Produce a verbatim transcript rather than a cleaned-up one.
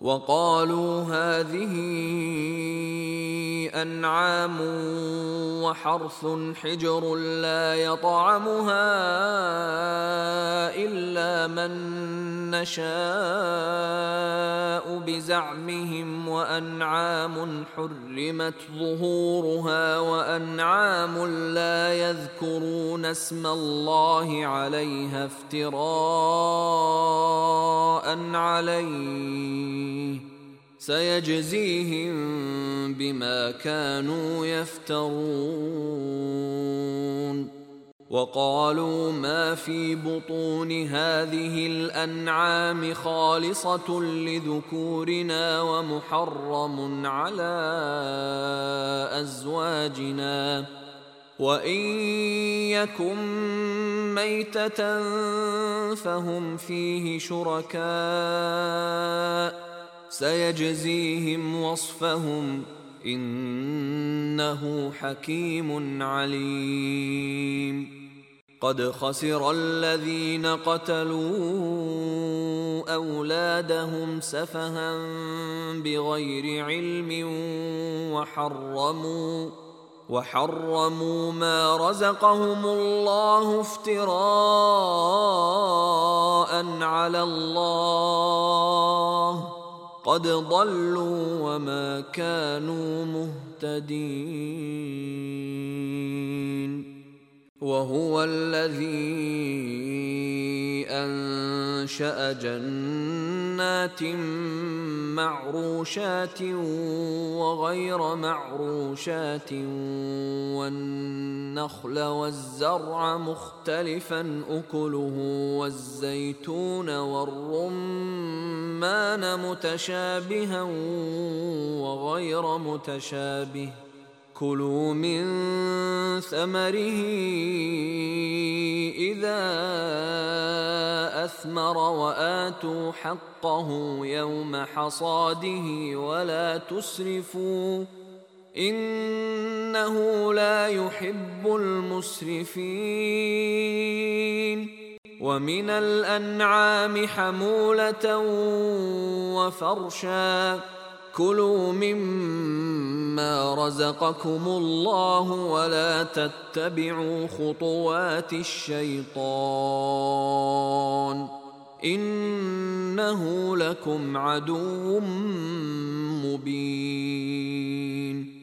وقالوا هذه أنعام وحرث حجر لا يطعمها إلا من نشاء بزعمهم، وأنعام حرمت ظهورها وأنعام لا يذكرون اسم الله عليها افتراء عليه، سيجزيهم بما كانوا يفترون. وقالوا ما في بطون هذه الأنعام خالصة لذكورنا ومحرم على أزواجنا، وإن يكن ميتة فهم فيه شركاء سيجزيهم وصفهم إنه حكيم عليم. قد خسر الذين قتلوا أولادهم سفها بغير علم وحرموا وحرموا ما رزقهم الله افتراء على الله، قد ضلوا وما كانوا مهتدين. وهو الذي أنشأ جنات معروشات وغير معروشات والنخل والزرع مختلفا أكله والزيتون والرمان متشابها وغير متشابه، كلوا من ثمره إذا أثمر وآتوا حقه يوم حصاده ولا تسرفوا إنه لا يحب المسرفين. ومن الأنعام حمولة وفرشا، كلوا مما رزقكم الله ولا تتبعوا خطوات الشيطان إنه لكم عدو مبين.